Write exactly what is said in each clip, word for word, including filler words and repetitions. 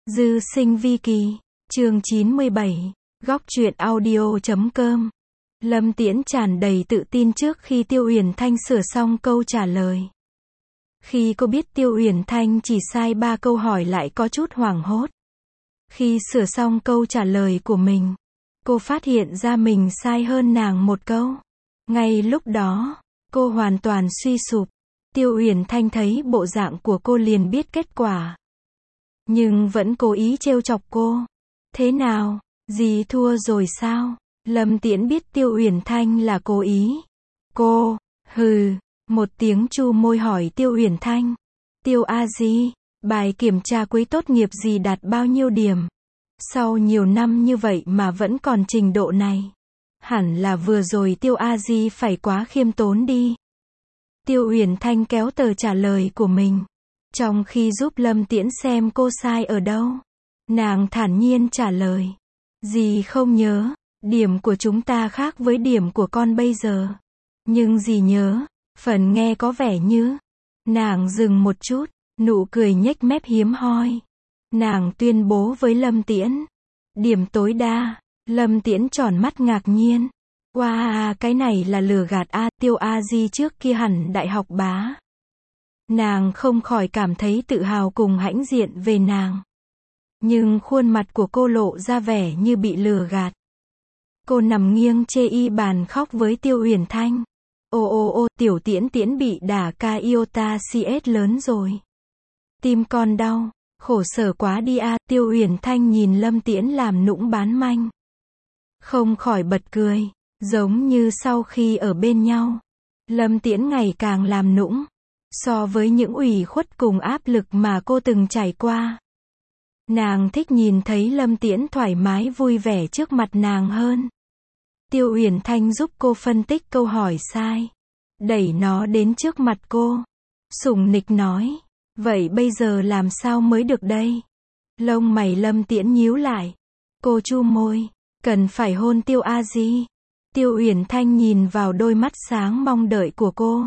Dư sinh vi kỳ, chương chín mươi bảy, góc truyện audio chấm com. Lâm Tiễn tràn đầy tự tin trước khi Tiêu Uyển Thanh sửa xong câu trả lời. Khi cô biết Tiêu Uyển Thanh chỉ sai ba câu hỏi lại có chút hoảng hốt. Khi sửa xong câu trả lời của mình, cô phát hiện ra mình sai hơn nàng một câu. Ngay lúc đó, cô hoàn toàn suy sụp. Tiêu Uyển Thanh thấy bộ dạng của cô liền biết kết quả, nhưng vẫn cố ý trêu chọc cô. Thế nào, dì thua rồi sao? Lâm Tiễn biết Tiêu Uyển Thanh là cố ý. Cô, hừ, một tiếng chu môi hỏi Tiêu Uyển Thanh. Tiêu a di, bài kiểm tra cuối tốt nghiệp dì đạt bao nhiêu điểm? Sau nhiều năm như vậy mà vẫn còn trình độ này. Hẳn là vừa rồi Tiêu a di phải quá khiêm tốn đi. Tiêu Uyển Thanh kéo tờ trả lời của mình, trong khi giúp Lâm Tiễn xem cô sai ở đâu. Nàng thản nhiên trả lời. Dì không nhớ, điểm của chúng ta khác với điểm của con bây giờ. Nhưng dì nhớ, phần nghe có vẻ như. Nàng dừng một chút, nụ cười nhếch mép hiếm hoi. Nàng tuyên bố với Lâm Tiễn. Điểm tối đa. Lâm Tiễn tròn mắt ngạc nhiên. Wow, cái này là lừa gạt a, Tiêu a di trước kia hẳn đại học bá. Nàng không khỏi cảm thấy tự hào cùng hãnh diện về nàng. Nhưng khuôn mặt của cô lộ ra vẻ như bị lừa gạt. Cô nằm nghiêng chê y bàn khóc với Tiêu Uyển Thanh. Ô ô ô, tiểu Tiễn Tiễn bị đả ca iota cs lớn rồi. Tim con đau, khổ sở quá đi a. Tiêu Uyển Thanh nhìn Lâm Tiễn làm nũng bán manh, không khỏi bật cười. Giống như sau khi ở bên nhau, Lâm Tiễn ngày càng làm nũng. So với những ủy khuất cùng áp lực mà cô từng trải qua, nàng thích nhìn thấy Lâm Tiễn thoải mái vui vẻ trước mặt nàng hơn. Tiêu Uyển Thanh giúp cô phân tích câu hỏi sai, đẩy nó đến trước mặt cô. Sủng nịch nói, vậy bây giờ làm sao mới được đây? Lông mày Lâm Tiễn nhíu lại. Cô chu môi, cần phải hôn Tiêu a di. Tiêu Uyển Thanh nhìn vào đôi mắt sáng mong đợi của cô.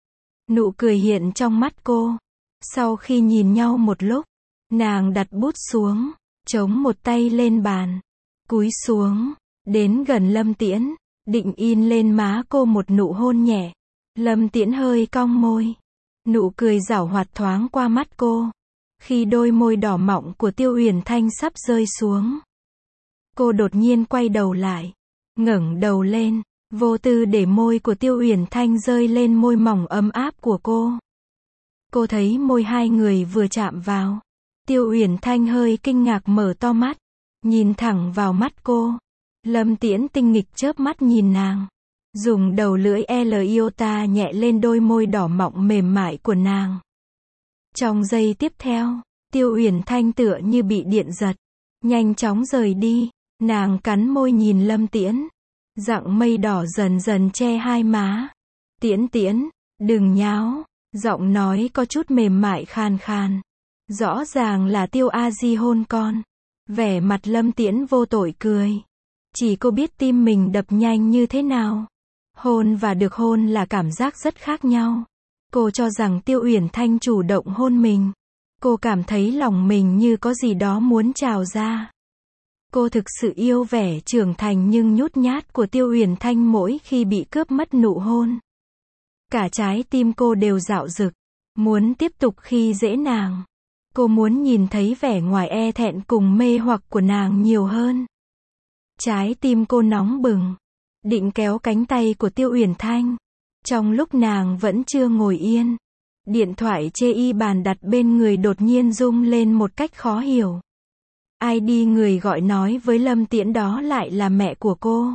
Nụ cười hiện trong mắt cô. Sau khi nhìn nhau một lúc, nàng đặt bút xuống, chống một tay lên bàn, cúi xuống, đến gần Lâm Tiễn, định in lên má cô một nụ hôn nhẹ. Lâm Tiễn hơi cong môi. Nụ cười giảo hoạt thoáng qua mắt cô. Khi đôi môi đỏ mọng của Tiêu Uyển Thanh sắp rơi xuống, cô đột nhiên quay đầu lại, ngẩng đầu lên, vô tư để môi của Tiêu Uyển Thanh rơi lên môi mỏng ấm áp của cô. Cô thấy môi hai người vừa chạm vào, Tiêu Uyển Thanh hơi kinh ngạc mở to mắt, nhìn thẳng vào mắt cô. Lâm Tiễn tinh nghịch chớp mắt nhìn nàng, dùng đầu lưỡi L iota nhẹ lên đôi môi đỏ mọng mềm mại của nàng. Trong giây tiếp theo, Tiêu Uyển Thanh tựa như bị điện giật, nhanh chóng rời đi. Nàng cắn môi nhìn Lâm Tiễn. Dặng mây đỏ dần dần che hai má. Tiễn Tiễn, đừng nháo. Giọng nói có chút mềm mại khàn khàn. Rõ ràng là Tiêu a di hôn con. Vẻ mặt Lâm Tiễn vô tội cười. Chỉ cô biết tim mình đập nhanh như thế nào. Hôn và được hôn là cảm giác rất khác nhau. Cô cho rằng Tiêu Uyển Thanh chủ động hôn mình. Cô cảm thấy lòng mình như có gì đó muốn trào ra. Cô thực sự yêu vẻ trưởng thành nhưng nhút nhát của Tiêu Uyển Thanh mỗi khi bị cướp mất nụ hôn. Cả trái tim cô đều dạo dực, muốn tiếp tục khi dễ nàng. Cô muốn nhìn thấy vẻ ngoài e thẹn cùng mê hoặc của nàng nhiều hơn. Trái tim cô nóng bừng, định kéo cánh tay của Tiêu Uyển Thanh. Trong lúc nàng vẫn chưa ngồi yên, điện thoại chê y bàn đặt bên người đột nhiên rung lên một cách khó hiểu. ai đi người gọi nói với Lâm Tiễn đó lại là mẹ của cô.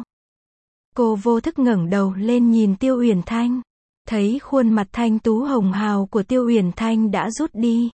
Cô vô thức ngẩng đầu lên nhìn Tiêu Uyển Thanh, thấy khuôn mặt thanh tú hồng hào của Tiêu Uyển Thanh đã rút đi.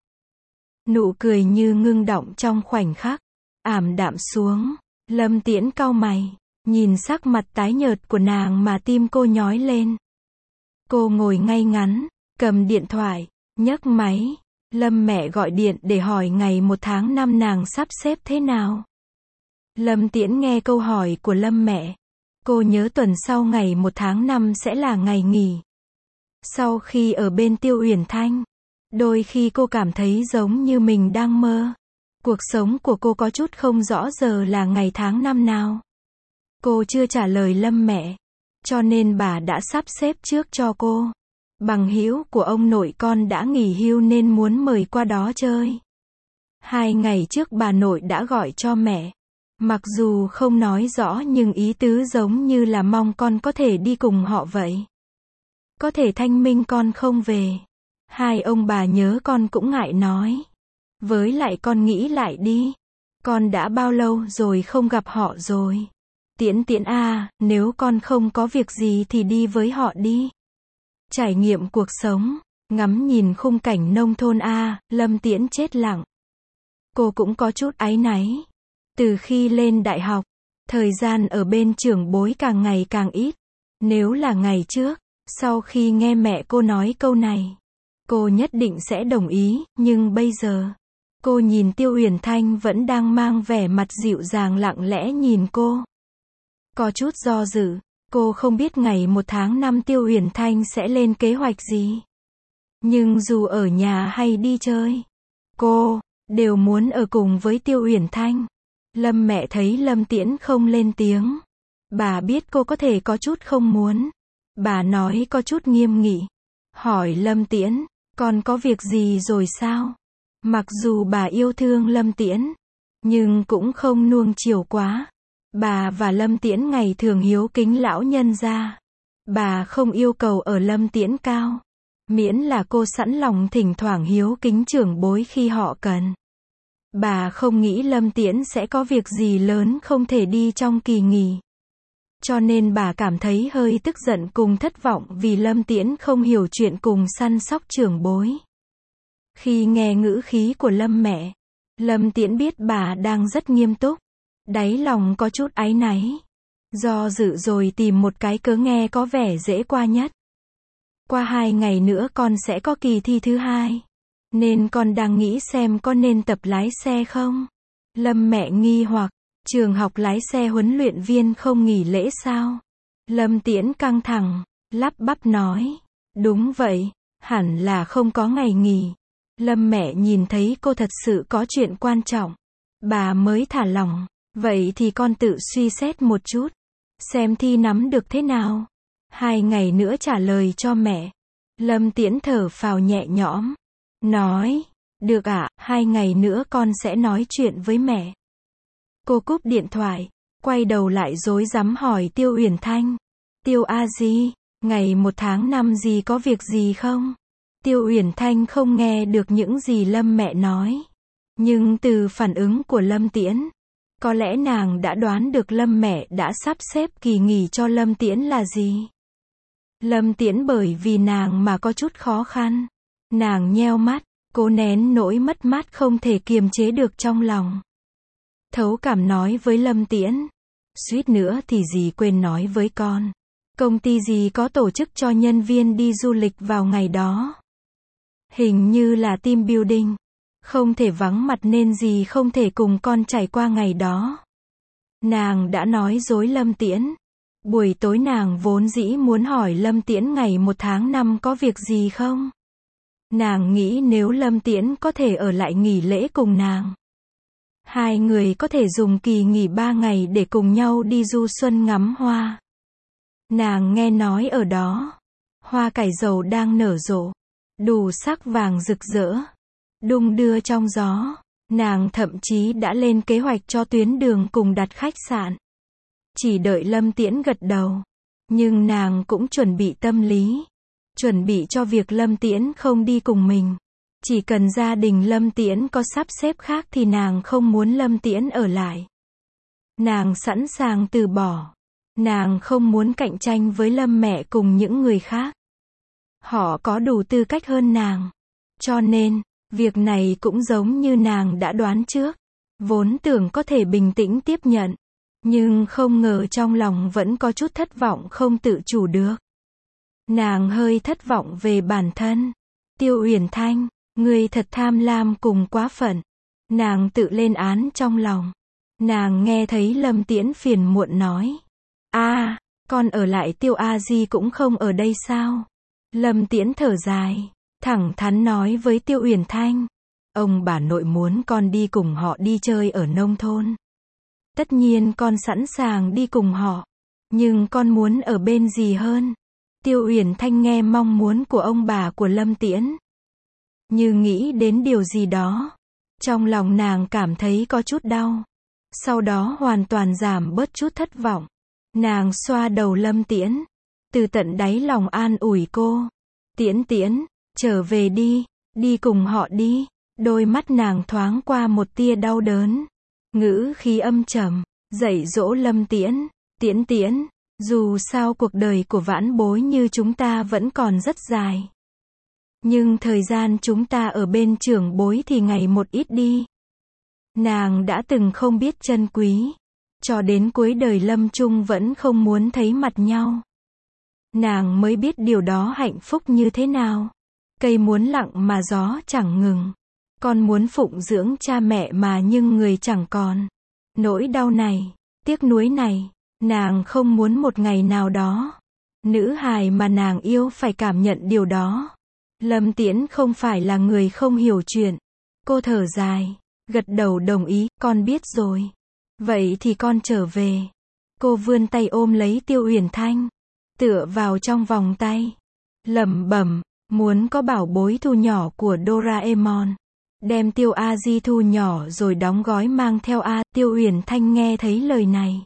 Nụ cười như ngưng đọng trong khoảnh khắc, ảm đạm xuống. Lâm Tiễn cau mày, nhìn sắc mặt tái nhợt của nàng mà tim cô nhói lên. Cô ngồi ngay ngắn, cầm điện thoại, nhấc máy. Lâm mẹ gọi điện để hỏi ngày một tháng năm nàng sắp xếp thế nào. Lâm Tiễn nghe câu hỏi của Lâm mẹ. Cô nhớ tuần sau ngày một tháng năm sẽ là ngày nghỉ. Sau khi ở bên Tiêu Uyển Thanh, đôi khi cô cảm thấy giống như mình đang mơ. Cuộc sống của cô có chút không rõ giờ là ngày tháng năm nào. Cô chưa trả lời Lâm mẹ, cho nên bà đã sắp xếp trước cho cô. Bằng hữu của ông nội con đã nghỉ hưu nên muốn mời qua đó chơi. Hai ngày trước bà nội đã gọi cho mẹ. Mặc dù không nói rõ nhưng ý tứ giống như là mong con có thể đi cùng họ vậy. Có thể thanh minh con không về. Hai ông bà nhớ con cũng ngại nói. Với lại con nghĩ lại đi. Con đã bao lâu rồi không gặp họ rồi. Tiễn Tiễn à, nếu con không có việc gì thì đi với họ đi. Trải nghiệm cuộc sống, ngắm nhìn khung cảnh nông thôn a, Lâm Tiễn chết lặng. Cô cũng có chút áy náy. Từ khi lên đại học, thời gian ở bên trưởng bối càng ngày càng ít. Nếu là ngày trước, sau khi nghe mẹ cô nói câu này, cô nhất định sẽ đồng ý, nhưng bây giờ, cô nhìn Tiêu Uyển Thanh vẫn đang mang vẻ mặt dịu dàng lặng lẽ nhìn cô. Có chút do dự, cô không biết ngày một tháng năm Tiêu Uyển Thanh sẽ lên kế hoạch gì. Nhưng dù ở nhà hay đi chơi, cô đều muốn ở cùng với Tiêu Uyển Thanh. Lâm mẹ thấy Lâm Tiễn không lên tiếng. Bà biết cô có thể có chút không muốn. Bà nói có chút nghiêm nghị. Hỏi Lâm Tiễn, con có việc gì rồi sao? Mặc dù bà yêu thương Lâm Tiễn, nhưng cũng không nuông chiều quá. Bà và Lâm Tiễn ngày thường hiếu kính lão nhân gia. Bà không yêu cầu ở Lâm Tiễn cao. Miễn là cô sẵn lòng thỉnh thoảng hiếu kính trưởng bối khi họ cần. Bà không nghĩ Lâm Tiễn sẽ có việc gì lớn không thể đi trong kỳ nghỉ. Cho nên bà cảm thấy hơi tức giận cùng thất vọng vì Lâm Tiễn không hiểu chuyện cùng săn sóc trưởng bối. Khi nghe ngữ khí của Lâm mẹ, Lâm Tiễn biết bà đang rất nghiêm túc. Đáy lòng có chút áy náy. Do dự rồi tìm một cái cớ nghe có vẻ dễ qua nhất. Qua hai ngày nữa con sẽ có kỳ thi thứ hai. Nên con đang nghĩ xem có nên tập lái xe không? Lâm mẹ nghi hoặc, trường học lái xe huấn luyện viên không nghỉ lễ sao? Lâm Tiễn căng thẳng, lắp bắp nói. Đúng vậy, hẳn là không có ngày nghỉ. Lâm mẹ nhìn thấy cô thật sự có chuyện quan trọng. Bà mới thả lỏng. Vậy thì con tự suy xét một chút. Xem thi nắm được thế nào. Hai ngày nữa trả lời cho mẹ. Lâm Tiễn thở phào nhẹ nhõm. Nói, được ạ, hai ngày nữa con sẽ nói chuyện với mẹ. Cô cúp điện thoại, quay đầu lại rối rắm hỏi Tiêu Uyển Thanh. Tiêu a di, ngày một tháng năm gì có việc gì không? Tiêu Uyển Thanh không nghe được những gì Lâm mẹ nói. Nhưng từ phản ứng của Lâm Tiễn, có lẽ nàng đã đoán được Lâm mẹ đã sắp xếp kỳ nghỉ cho Lâm Tiễn là gì. Lâm Tiễn bởi vì nàng mà có chút khó khăn. Nàng nheo mắt, cố nén nỗi mất mát không thể kiềm chế được trong lòng. Thấu cảm nói với Lâm Tiễn. Suýt nữa thì dì quên nói với con. Công ty dì có tổ chức cho nhân viên đi du lịch vào ngày đó. Hình như là team building. Không thể vắng mặt nên dì không thể cùng con trải qua ngày đó. Nàng đã nói dối Lâm Tiễn. Buổi tối nàng vốn dĩ muốn hỏi Lâm Tiễn ngày một tháng năm có việc gì không. Nàng nghĩ nếu Lâm Tiễn có thể ở lại nghỉ lễ cùng nàng. Hai người có thể dùng kỳ nghỉ ba ngày để cùng nhau đi du xuân ngắm hoa. Nàng nghe nói ở đó, hoa cải dầu đang nở rộ, đủ sắc vàng rực rỡ, đung đưa trong gió. Nàng thậm chí đã lên kế hoạch cho tuyến đường cùng đặt khách sạn. Chỉ đợi Lâm Tiễn gật đầu. Nhưng nàng cũng chuẩn bị tâm lý. Chuẩn bị cho việc Lâm Tiễn không đi cùng mình. Chỉ cần gia đình Lâm Tiễn có sắp xếp khác thì nàng không muốn Lâm Tiễn ở lại. Nàng sẵn sàng từ bỏ. Nàng không muốn cạnh tranh với Lâm mẹ cùng những người khác. Họ có đủ tư cách hơn nàng. Cho nên, việc này cũng giống như nàng đã đoán trước. Vốn tưởng có thể bình tĩnh tiếp nhận. Nhưng không ngờ trong lòng vẫn có chút thất vọng không tự chủ được. Nàng hơi thất vọng về bản thân. Tiêu Uyển Thanh, ngươi thật tham lam cùng quá phận. Nàng tự lên án trong lòng. Nàng nghe thấy Lâm Tiễn phiền muộn nói. a à, con ở lại Tiêu a di cũng không ở đây sao? Lâm Tiễn thở dài, thẳng thắn nói với Tiêu Uyển Thanh. Ông bà nội muốn con đi cùng họ đi chơi ở nông thôn. Tất nhiên con sẵn sàng đi cùng họ. Nhưng con muốn ở bên gì hơn? Tiêu Uyển Thanh nghe mong muốn của ông bà của Lâm Tiễn. Như nghĩ đến điều gì đó. Trong lòng nàng cảm thấy có chút đau. Sau đó hoàn toàn giảm bớt chút thất vọng. Nàng xoa đầu Lâm Tiễn. Từ tận đáy lòng an ủi cô. Tiễn Tiễn, trở về đi, đi cùng họ đi. Đôi mắt nàng thoáng qua một tia đau đớn. Ngữ khí âm trầm, dạy dỗ Lâm Tiễn. Tiễn Tiễn, dù sao cuộc đời của vãn bối như chúng ta vẫn còn rất dài. Nhưng thời gian chúng ta ở bên trưởng bối thì ngày một ít đi. Nàng đã từng không biết trân quý. Cho đến cuối đời lâm chung vẫn không muốn thấy mặt nhau. Nàng mới biết điều đó hạnh phúc như thế nào. Cây muốn lặng mà gió chẳng ngừng. Con muốn phụng dưỡng cha mẹ mà nhưng người chẳng còn. Nỗi đau này, tiếc nuối này, nàng không muốn một ngày nào đó. Nữ hài mà nàng yêu phải cảm nhận điều đó. Lâm Tiễn không phải là người không hiểu chuyện. Cô thở dài, gật đầu đồng ý, con biết rồi. Vậy thì con trở về. Cô vươn tay ôm lấy Tiêu Uyển Thanh, tựa vào trong vòng tay, lẩm bẩm, muốn có bảo bối thu nhỏ của Doraemon. Đem Tiêu A Di thu nhỏ rồi đóng gói mang theo a. Tiêu Uyển Thanh nghe thấy lời này.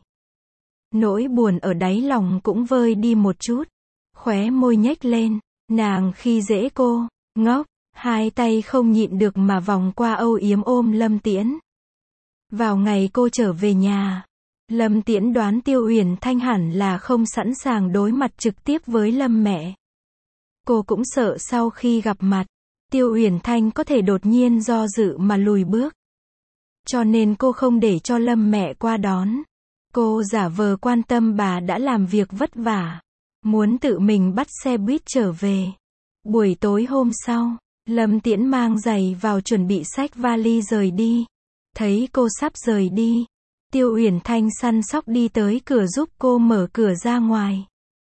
Nỗi buồn ở đáy lòng cũng vơi đi một chút. Khóe môi nhếch lên. Nàng khi dễ cô, ngốc, hai tay không nhịn được mà vòng qua âu yếm ôm Lâm Tiễn. Vào ngày cô trở về nhà, Lâm Tiễn đoán Tiêu Uyển Thanh hẳn là không sẵn sàng đối mặt trực tiếp với Lâm mẹ. Cô cũng sợ sau khi gặp mặt, Tiêu Uyển Thanh có thể đột nhiên do dự mà lùi bước. Cho nên cô không để cho Lâm mẹ qua đón. Cô giả vờ quan tâm bà đã làm việc vất vả, muốn tự mình bắt xe buýt trở về. Buổi tối hôm sau, Lâm Tiễn mang giày vào chuẩn bị xách vali rời đi. Thấy cô sắp rời đi, Tiêu Uyển Thanh săn sóc đi tới cửa giúp cô mở cửa ra ngoài.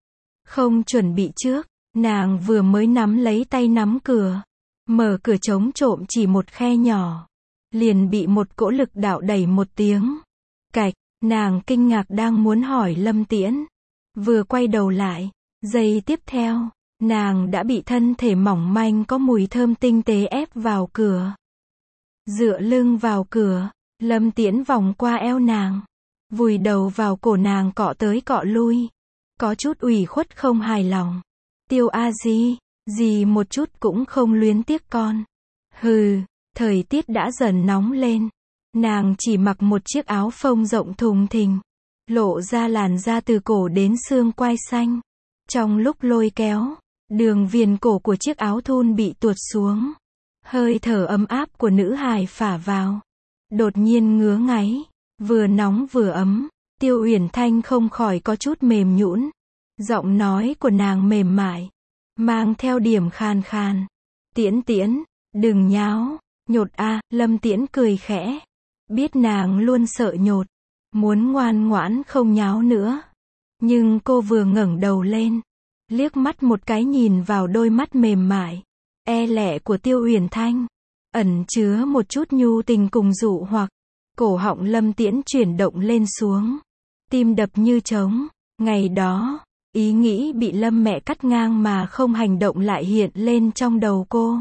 Không chuẩn bị trước, nàng vừa mới nắm lấy tay nắm cửa, mở cửa chống trộm chỉ một khe nhỏ, liền bị một cỗ lực đạo đẩy một tiếng. Cạch, nàng kinh ngạc đang muốn hỏi Lâm Tiễn. Vừa quay đầu lại, giây tiếp theo, nàng đã bị thân thể mỏng manh có mùi thơm tinh tế ép vào cửa. Dựa lưng vào cửa, Lâm Tiễn vòng qua eo nàng, vùi đầu vào cổ nàng cọ tới cọ lui, có chút ủy khuất không hài lòng. Tiêu A Di, gì một chút cũng không luyến tiếc con. Hừ, thời tiết đã dần nóng lên. Nàng chỉ mặc một chiếc áo phông rộng thùng thình, lộ ra làn da từ cổ đến xương quai xanh. Trong lúc lôi kéo, đường viền cổ của chiếc áo thun bị tuột xuống. Hơi thở ấm áp của nữ hài phả vào. Đột nhiên ngứa ngáy, vừa nóng vừa ấm. Tiêu Uyển Thanh không khỏi có chút mềm nhũn. Giọng nói của nàng mềm mại, mang theo điểm khàn khàn. Tiễn Tiễn, đừng nháo, nhột a. Lâm Tiễn cười khẽ. Biết nàng luôn sợ nhột, muốn ngoan ngoãn không nháo nữa. Nhưng cô vừa ngẩng đầu lên, liếc mắt một cái nhìn vào đôi mắt mềm mại, e lệ của Tiêu Uyển Thanh, ẩn chứa một chút nhu tình cùng dụ hoặc. Cổ họng Lâm Tiễn chuyển động lên xuống, tim đập như trống. Ngày đó, ý nghĩ bị Lâm mẹ cắt ngang mà không hành động lại hiện lên trong đầu cô.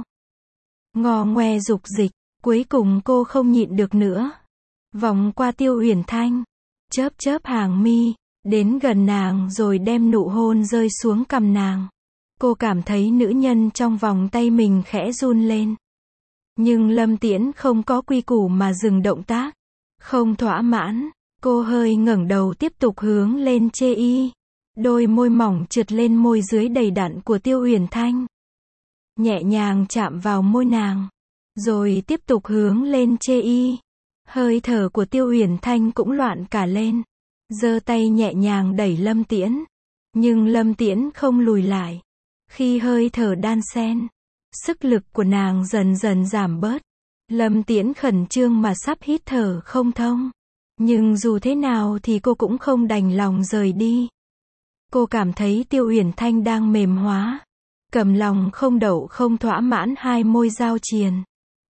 Ngò ngoe dục dịch, cuối cùng cô không nhịn được nữa. Vòng qua Tiêu Uyển Thanh, chớp chớp hàng mi, đến gần nàng rồi đem nụ hôn rơi xuống cằm nàng. Cô cảm thấy nữ nhân trong vòng tay mình khẽ run lên. Nhưng Lâm Tiễn không có quy củ mà dừng động tác. Không thỏa mãn, cô hơi ngẩng đầu tiếp tục hướng lên chê y. Đôi môi mỏng trượt lên môi dưới đầy đặn của Tiêu Uyển Thanh. Nhẹ nhàng chạm vào môi nàng, rồi tiếp tục hướng lên chê y. Hơi thở của Tiêu Uyển Thanh cũng loạn cả lên. Giơ tay nhẹ nhàng đẩy Lâm Tiễn. Nhưng Lâm Tiễn không lùi lại. Khi hơi thở đan xen, sức lực của nàng dần dần giảm bớt. Lâm Tiễn khẩn trương mà sắp hít thở không thông. Nhưng dù thế nào thì cô cũng không đành lòng rời đi. Cô cảm thấy Tiêu Uyển Thanh đang mềm hóa. Cầm lòng không đậu không thỏa mãn hai môi giao triền.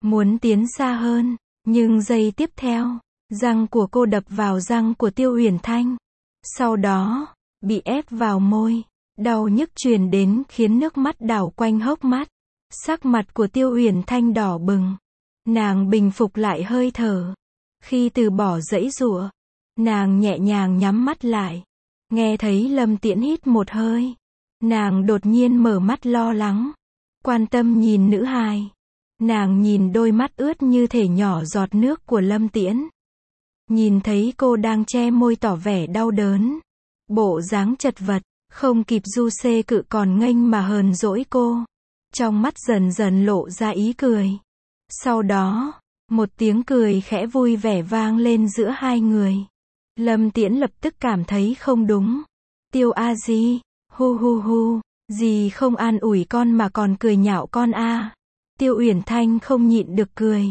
muốn tiến xa hơn, nhưng giây tiếp theo, răng của cô đập vào răng của Tiêu Uyển Thanh. Sau đó, bị ép vào môi, đau nhức truyền đến khiến nước mắt đảo quanh hốc mắt. Sắc mặt của Tiêu Uyển Thanh đỏ bừng. Nàng bình phục lại hơi thở. Khi từ bỏ giãy giụa, nàng nhẹ nhàng nhắm mắt lại. Nghe thấy Lâm Tiễn hít một hơi. Nàng đột nhiên mở mắt lo lắng. Quan tâm nhìn nữ hài. Nàng nhìn đôi mắt ướt như thể nhỏ giọt nước của Lâm Tiễn. Nhìn thấy cô đang che môi tỏ vẻ đau đớn. Bộ dáng chật vật, không kịp du xê cự còn nghênh mà hờn dỗi cô. Trong mắt dần dần lộ ra ý cười. Sau đó, một tiếng cười khẽ vui vẻ vang lên giữa hai người. Lâm Tiễn lập tức cảm thấy không đúng. Tiêu a di, hu hu hu, dì không an ủi con mà còn cười nhạo con a. À. Tiêu Uyển Thanh không nhịn được cười.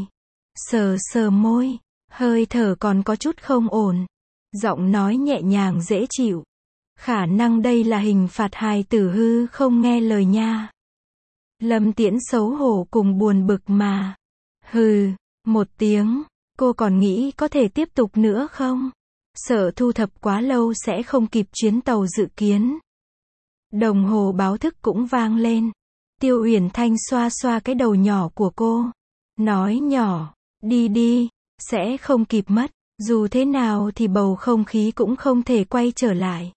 Sờ sờ môi, hơi thở còn có chút không ổn. Giọng nói nhẹ nhàng dễ chịu. Khả năng đây là hình phạt hài tử hư không nghe lời nha. Lâm Tiễn xấu hổ cùng buồn bực mà. Hừ, một tiếng, cô còn nghĩ có thể tiếp tục nữa không? Sợ thu thập quá lâu sẽ không kịp chuyến tàu dự kiến. Đồng hồ báo thức cũng vang lên. Tiêu Uyển Thanh xoa xoa cái đầu nhỏ của cô. Nói nhỏ, đi đi, sẽ không kịp mất. Dù thế nào thì bầu không khí cũng không thể quay trở lại.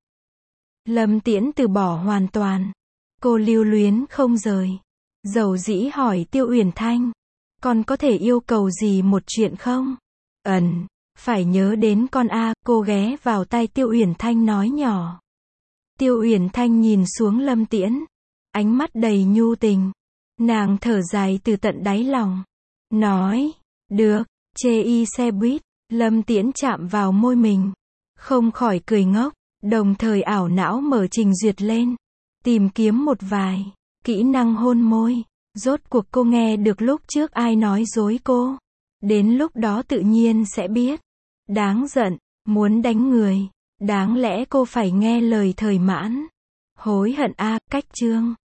Lâm Tiễn từ bỏ hoàn toàn. Cô lưu luyến không rời. Dầu dĩ hỏi Tiêu Uyển Thanh. Con có thể yêu cầu gì một chuyện không? Ẩn, phải nhớ đến con a, cô ghé vào tai Tiêu Uyển Thanh nói nhỏ. Tiêu Uyển Thanh nhìn xuống Lâm Tiễn. Ánh mắt đầy nhu tình. Nàng thở dài từ tận đáy lòng. Nói, được, chê y xe buýt. Lâm Tiễn chạm vào môi mình. Không khỏi cười ngốc. Đồng thời ảo não mở trình duyệt lên. Tìm kiếm một vài kỹ năng hôn môi. Rốt cuộc cô nghe được lúc trước ai nói dối cô. Đến lúc đó tự nhiên sẽ biết. Đáng giận, muốn đánh người. Đáng lẽ cô phải nghe lời thời mãn. Hối hận a, cách chương.